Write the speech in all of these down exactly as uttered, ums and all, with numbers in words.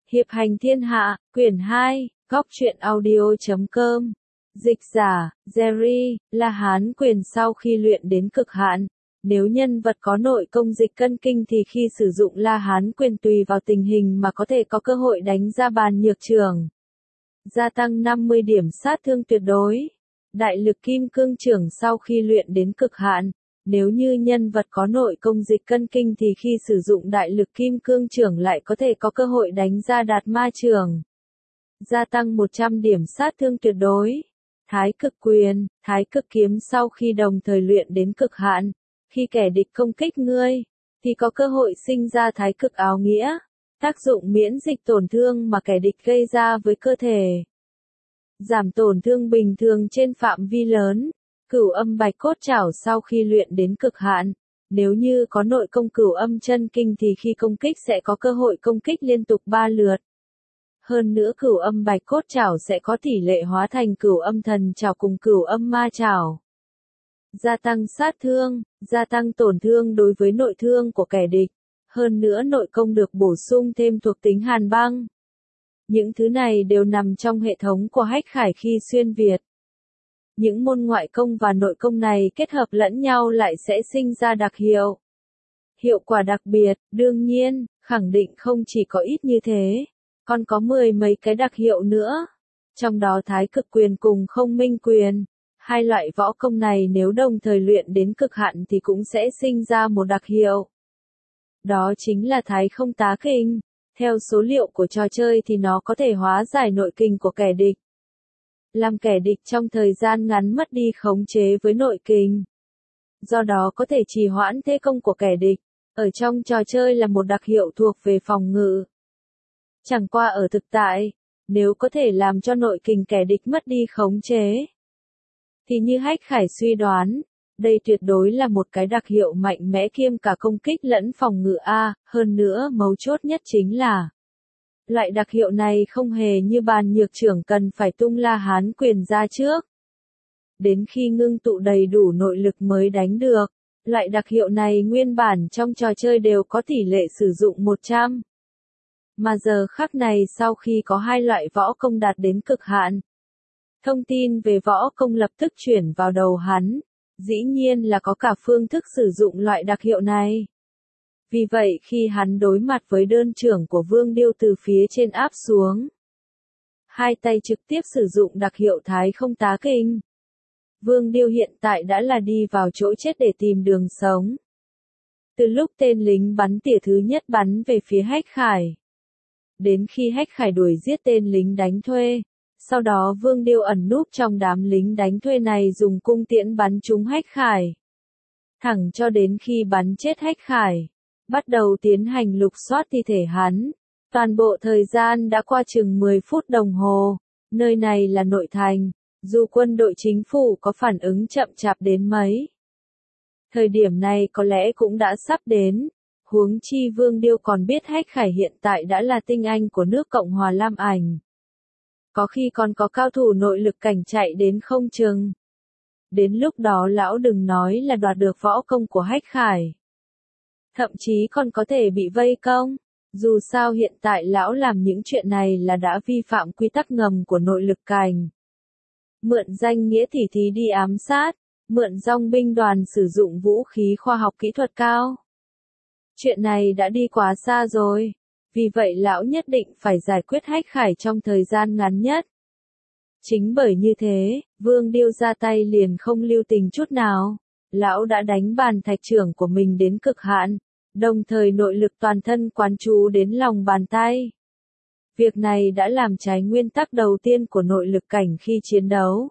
Hiệp hành thiên hạ, quyển hai, góc truyện audio chấm com. Dịch giả, Jerry, La Hán quyền sau khi luyện đến cực hạn. Nếu nhân vật có nội công dịch cân kinh thì khi sử dụng La Hán quyền tùy vào tình hình mà có thể có cơ hội đánh ra bàn nhược trường. Gia tăng năm mươi điểm sát thương tuyệt đối. Đại lực kim cương trưởng sau khi luyện đến cực hạn. Nếu như nhân vật có nội công dịch cân kinh thì khi sử dụng đại lực kim cương trưởng lại có thể có cơ hội đánh ra đạt ma trường. Gia tăng một trăm điểm sát thương tuyệt đối. Thái cực quyền, thái cực kiếm sau khi đồng thời luyện đến cực hạn. Khi kẻ địch công kích ngươi, thì có cơ hội sinh ra thái cực áo nghĩa. Tác dụng miễn dịch tổn thương mà kẻ địch gây ra với cơ thể. Giảm tổn thương bình thường trên phạm vi lớn. Cửu âm bạch cốt trảo sau khi luyện đến cực hạn. Nếu như có nội công cửu âm chân kinh thì khi công kích sẽ có cơ hội công kích liên tục ba lượt. Hơn nữa cửu âm bạch cốt trảo sẽ có tỷ lệ hóa thành cửu âm thần trảo cùng cửu âm ma trảo. Gia tăng sát thương, gia tăng tổn thương đối với nội thương của kẻ địch. Hơn nữa nội công được bổ sung thêm thuộc tính hàn băng. Những thứ này đều nằm trong hệ thống của Hách Khải khi xuyên Việt. Những môn ngoại công và nội công này kết hợp lẫn nhau lại sẽ sinh ra đặc hiệu. Hiệu quả đặc biệt, đương nhiên, khẳng định không chỉ có ít như thế, còn có mười mấy cái đặc hiệu nữa. Trong đó thái cực quyền cùng không minh quyền, hai loại võ công này nếu đồng thời luyện đến cực hạn thì cũng sẽ sinh ra một đặc hiệu. Đó chính là thái không tá kinh. Theo số liệu của trò chơi thì nó có thể hóa giải nội kình của kẻ địch. Làm kẻ địch trong thời gian ngắn mất đi khống chế với nội kình. Do đó có thể trì hoãn thế công của kẻ địch. Ở trong trò chơi là một đặc hiệu thuộc về phòng ngự. Chẳng qua ở thực tại, nếu có thể làm cho nội kình kẻ địch mất đi khống chế, thì như Hách Khải suy đoán, đây tuyệt đối là một cái đặc hiệu mạnh mẽ kiêm cả công kích lẫn phòng ngự A, hơn nữa mấu chốt nhất chính là loại đặc hiệu này không hề như bàn nhược trưởng cần phải tung La Hán quyền ra trước. Đến khi ngưng tụ đầy đủ nội lực mới đánh được, loại đặc hiệu này nguyên bản trong trò chơi đều có tỷ lệ sử dụng một trăm. Mà giờ khắc này sau khi có hai loại võ công đạt đến cực hạn, thông tin về võ công lập tức chuyển vào đầu hắn, dĩ nhiên là có cả phương thức sử dụng loại đặc hiệu này. Vì vậy khi hắn đối mặt với đơn trưởng của Vương Điêu từ phía trên áp xuống, hai tay trực tiếp sử dụng đặc hiệu thái không tá kinh. Vương Điêu hiện tại đã là đi vào chỗ chết để tìm đường sống. Từ lúc tên lính bắn tỉa thứ nhất bắn về phía Hách Khải, đến khi Hách Khải đuổi giết tên lính đánh thuê, sau đó Vương Điêu ẩn núp trong đám lính đánh thuê này dùng cung tiễn bắn trúng Hách Khải. Thẳng cho đến khi bắn chết Hách Khải, bắt đầu tiến hành lục soát thi thể hắn. Toàn bộ thời gian đã qua chừng mười phút đồng hồ. Nơi này là nội thành, dù quân đội chính phủ có phản ứng chậm chạp đến mấy. Thời điểm này có lẽ cũng đã sắp đến. Huống chi Vương Điêu còn biết Hách Khải hiện tại đã là tinh anh của nước Cộng hòa Lam Ảnh. Có khi còn có cao thủ nội lực cảnh chạy đến không chừng. Đến lúc đó lão đừng nói là đoạt được võ công của Hách Khải. Thậm chí còn có thể bị vây công. Dù sao hiện tại lão làm những chuyện này là đã vi phạm quy tắc ngầm của nội lực cảnh. Mượn danh nghĩa tỉ thí đi ám sát, mượn dòng binh đoàn sử dụng vũ khí khoa học kỹ thuật cao. Chuyện này đã đi quá xa rồi. Vì vậy lão nhất định phải giải quyết Hách Khải trong thời gian ngắn nhất. Chính bởi như thế, Vương Điêu ra tay liền không lưu tình chút nào. Lão đã đánh bàn thạch trưởng của mình đến cực hạn, đồng thời nội lực toàn thân quán chú đến lòng bàn tay. Việc này đã làm trái nguyên tắc đầu tiên của nội lực cảnh khi chiến đấu.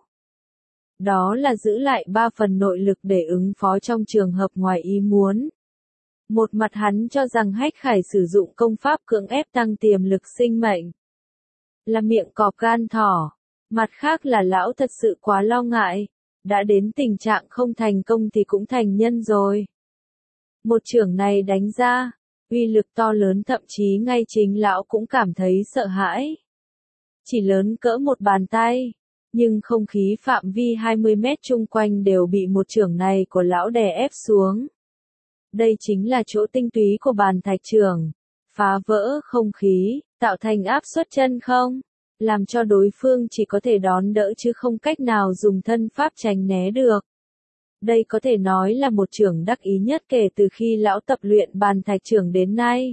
Đó là giữ lại ba phần nội lực để ứng phó trong trường hợp ngoài ý muốn. Một mặt hắn cho rằng Hách Khải sử dụng công pháp cưỡng ép tăng tiềm lực sinh mệnh, là miệng cọp gan thỏ. Mặt khác là lão thật sự quá lo ngại, đã đến tình trạng không thành công thì cũng thành nhân rồi. Một chưởng này đánh ra, uy lực to lớn thậm chí ngay chính lão cũng cảm thấy sợ hãi. Chỉ lớn cỡ một bàn tay, nhưng không khí phạm vi hai mươi mét chung quanh đều bị một chưởng này của lão đè ép xuống. Đây chính là chỗ tinh túy của bàn thạch trưởng, phá vỡ không khí, tạo thành áp suất chân không, làm cho đối phương chỉ có thể đón đỡ chứ không cách nào dùng thân pháp tránh né được. Đây có thể nói là một chưởng đắc ý nhất kể từ khi lão tập luyện bàn thạch chưởng đến nay.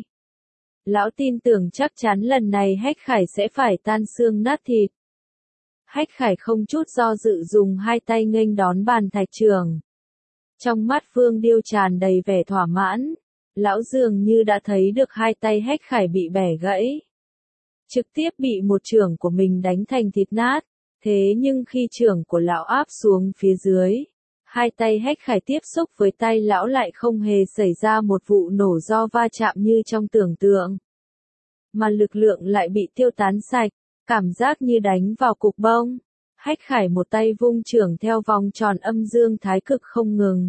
Lão tin tưởng chắc chắn lần này Hách Khải sẽ phải tan xương nát thịt. Hách Khải không chút do dự dùng hai tay nghênh đón bàn thạch chưởng. Trong mắt Vương Điêu tràn đầy vẻ thỏa mãn, lão dường như đã thấy được hai tay Hách Khải bị bẻ gãy. Trực tiếp bị một chưởng của mình đánh thành thịt nát, thế nhưng khi chưởng của lão áp xuống phía dưới, hai tay Hách Khải tiếp xúc với tay lão lại không hề xảy ra một vụ nổ do va chạm như trong tưởng tượng. Mà lực lượng lại bị tiêu tán sạch, cảm giác như đánh vào cục bông. Hách Khải một tay vung chưởng theo vòng tròn âm dương thái cực không ngừng.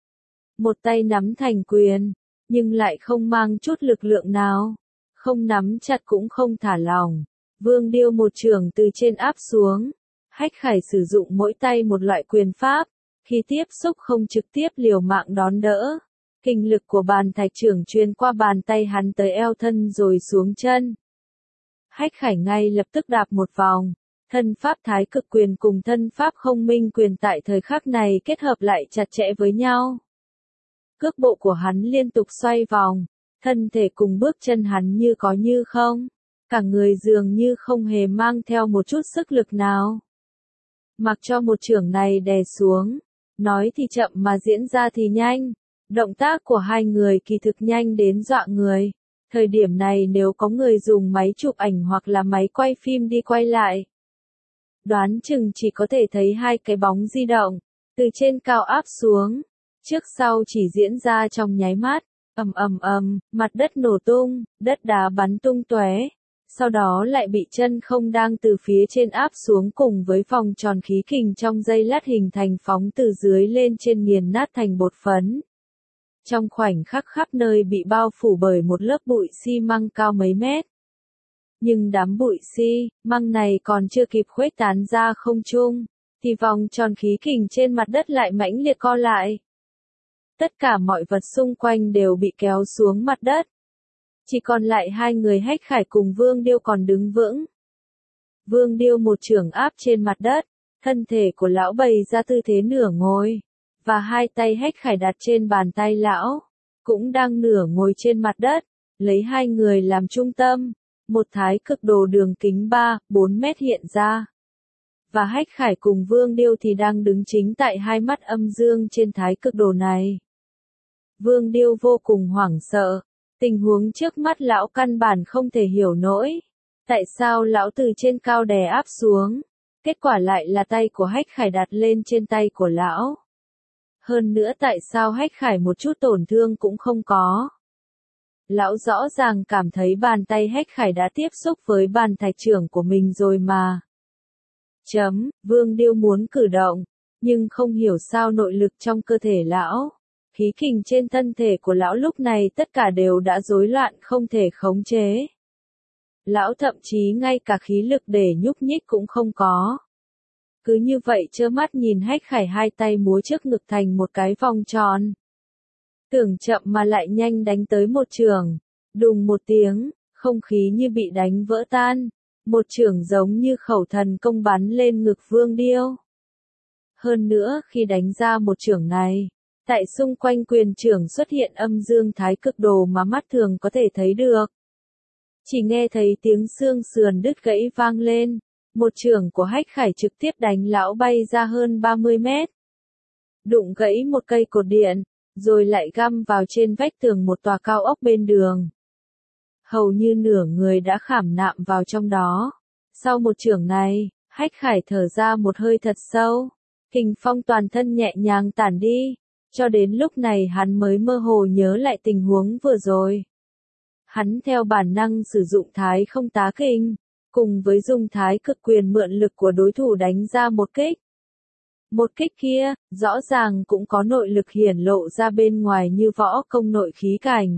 Một tay nắm thành quyền, nhưng lại không mang chút lực lượng nào. Không nắm chặt cũng không thả lỏng. Vương Điêu một chưởng từ trên áp xuống. Hách Khải sử dụng mỗi tay một loại quyền pháp. Khi tiếp xúc không trực tiếp liều mạng đón đỡ. Kinh lực của bàn thạch chưởng truyền qua bàn tay hắn tới eo thân rồi xuống chân. Hách Khải ngay lập tức đạp một vòng. Thân pháp thái cực quyền cùng thân pháp không minh quyền tại thời khắc này kết hợp lại chặt chẽ với nhau. Cước bộ của hắn liên tục xoay vòng. Thân thể cùng bước chân hắn như có như không. Cả người dường như không hề mang theo một chút sức lực nào. Mặc cho một chưởng này đè xuống. Nói thì chậm mà diễn ra thì nhanh. Động tác của hai người kỳ thực nhanh đến dọa người. Thời điểm này nếu có người dùng máy chụp ảnh hoặc là máy quay phim đi quay lại. Đoán chừng chỉ có thể thấy hai cái bóng di động. Từ trên cao áp xuống. Trước sau chỉ diễn ra trong nháy mắt. Ầm ầm ầm, mặt đất nổ tung, đất đá bắn tung tóe. Sau đó lại bị chân không đang từ phía trên áp xuống cùng với vòng tròn khí kình trong giây lát hình thành phóng từ dưới lên trên nghiền nát thành bột phấn. Trong khoảnh khắc khắp nơi bị bao phủ bởi một lớp bụi xi măng cao mấy mét. Nhưng đám bụi xi măng này còn chưa kịp khuếch tán ra không trung, thì vòng tròn khí kình trên mặt đất lại mãnh liệt co lại. Tất cả mọi vật xung quanh đều bị kéo xuống mặt đất. Chỉ còn lại hai người Hách Khải cùng Vương Điêu còn đứng vững. Vương Điêu một chưởng áp trên mặt đất, thân thể của lão bày ra tư thế nửa ngồi, và hai tay Hách Khải đặt trên bàn tay lão, cũng đang nửa ngồi trên mặt đất, lấy hai người làm trung tâm, một thái cực đồ đường kính ba, bốn mét hiện ra. Và Hách Khải cùng Vương Điêu thì đang đứng chính tại hai mắt âm dương trên thái cực đồ này. Vương Điêu vô cùng hoảng sợ. Tình huống trước mắt lão căn bản không thể hiểu nổi. Tại sao lão từ trên cao đè áp xuống? Kết quả lại là tay của Hách Khải đặt lên trên tay của lão. Hơn nữa tại sao Hách Khải một chút tổn thương cũng không có? Lão rõ ràng cảm thấy bàn tay Hách Khải đã tiếp xúc với bàn thạch chưởng của mình rồi mà. Chấm, Vương Điêu muốn cử động, nhưng không hiểu sao nội lực trong cơ thể lão. Khí kình trên thân thể của lão lúc này tất cả đều đã rối loạn không thể khống chế. Lão thậm chí ngay cả khí lực để nhúc nhích cũng không có. Cứ như vậy trơ mắt nhìn Hách Khải hai tay múa trước ngực thành một cái vòng tròn. Tưởng chậm mà lại nhanh đánh tới một chưởng. Đùng một tiếng, không khí như bị đánh vỡ tan. Một chưởng giống như khẩu thần công bắn lên ngực Vương Điêu. Hơn nữa khi đánh ra một chưởng này, tại xung quanh quyền chưởng xuất hiện âm dương thái cực đồ mà mắt thường có thể thấy được. Chỉ nghe thấy tiếng xương sườn đứt gãy vang lên, một chưởng của Hách Khải trực tiếp đánh lão bay ra hơn ba mươi mét. Đụng gãy một cây cột điện, rồi lại găm vào trên vách tường một tòa cao ốc bên đường. Hầu như nửa người đã khảm nạm vào trong đó. Sau một chưởng này, Hách Khải thở ra một hơi thật sâu, kình phong toàn thân nhẹ nhàng tản đi. Cho đến lúc này hắn mới mơ hồ nhớ lại tình huống vừa rồi. Hắn theo bản năng sử dụng thái không tá kình, cùng với dùng thái cực quyền mượn lực của đối thủ đánh ra một kích. Một kích kia, rõ ràng cũng có nội lực hiển lộ ra bên ngoài như võ công nội khí cảnh.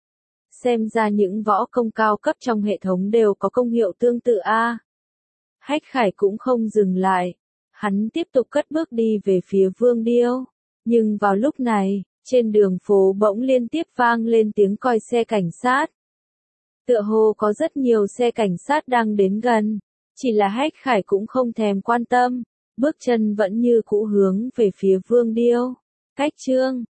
Xem ra những võ công cao cấp trong hệ thống đều có công hiệu tương tự a. Hách Khải cũng không dừng lại. Hắn tiếp tục cất bước đi về phía Vương Điêu. Nhưng vào lúc này, trên đường phố bỗng liên tiếp vang lên tiếng còi xe cảnh sát. Tựa hồ có rất nhiều xe cảnh sát đang đến gần. Chỉ là Hách Khải cũng không thèm quan tâm. Bước chân vẫn như cũ hướng về phía Vương Điêu. Cách chương